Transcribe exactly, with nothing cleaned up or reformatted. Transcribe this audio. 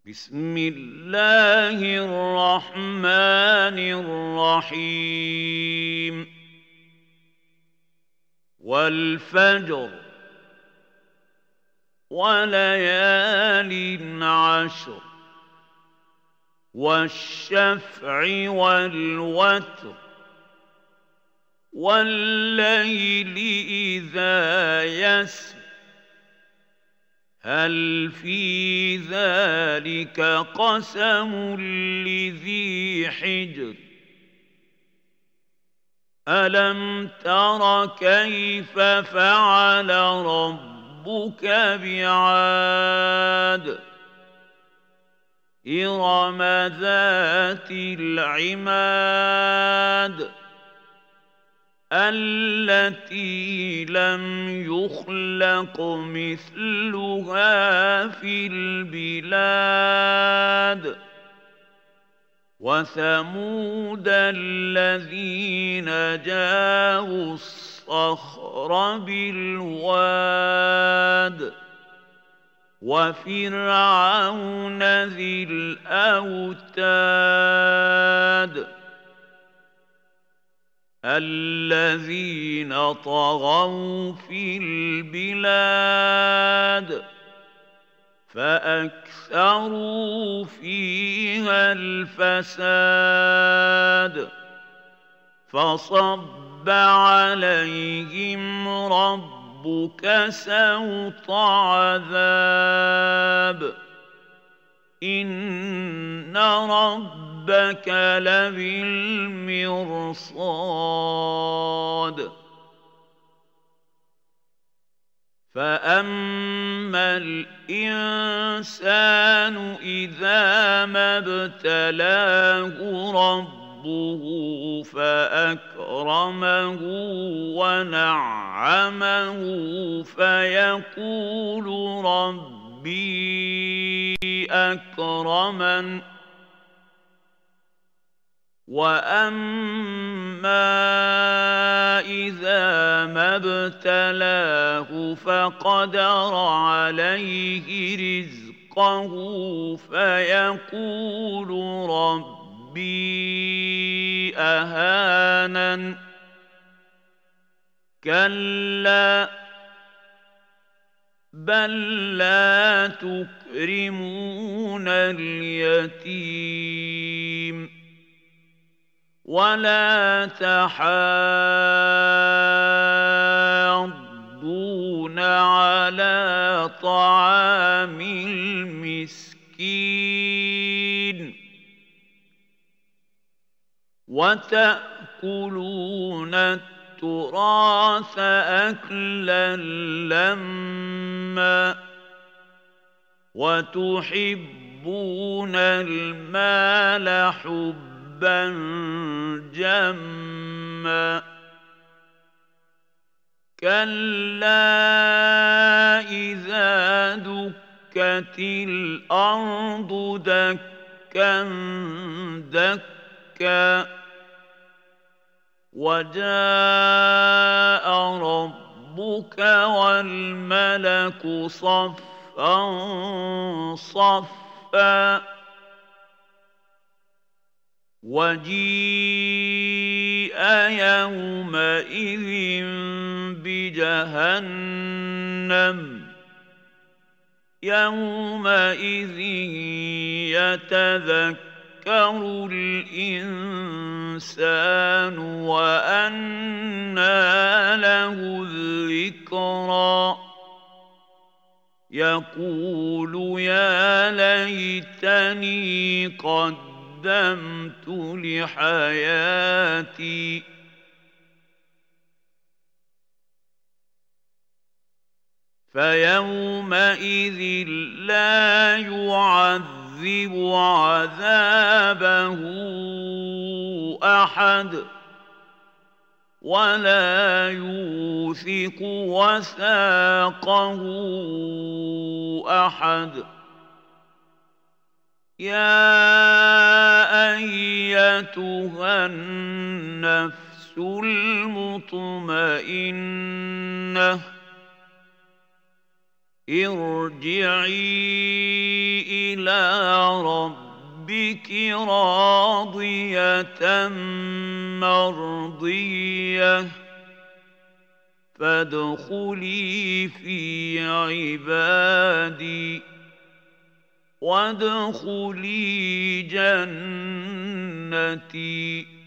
بسم الله الرحمن الرحيم والفجر وليال عشر والشفع والوتر والليل إذا يسر هل في ذلك قسم لذي حجر ألم تر كيف فعل ربك بعاد إرم ذات العماد التي لم يخلق مثلها في البلاد وثمود الذين جابوا الصخر بالواد وفرعون ذي الأوتاد الذين طغوا في البلاد فأكثروا فيها الفساد فصب عليهم ربك سوط عذاب إن ربك لبالمرصاد فأما الإنسان إذا ما ابتلاه ربه فأكرمه ونعمه فيقول ربي أكرمن وأما إذا ما ابتلاه فقدر عليه رزقه فيقول ربي أهانن كلا بل لا تكرمون اليتيم ولا تحاضون على طعام المسكين وتأكلون التراث أكلا لما وتحبون المال حبا جما كلا إذا دكت الأرض دكا دكا وجاء ربك والملك صفا صفا وجيء يومئذ بجهنم يومئذ يتذكر الإنسان وأنى له الذكرى يقول يا ليتني قد قدمت لحياتي فيومئذ لا يعذب عذابه أحد ولا يوثق وثاقه أحد يا أيتها النفس المطمئنة ارجعي إلى ربك راضية مرضية فادخلي في عبادي وادخلي جنتي.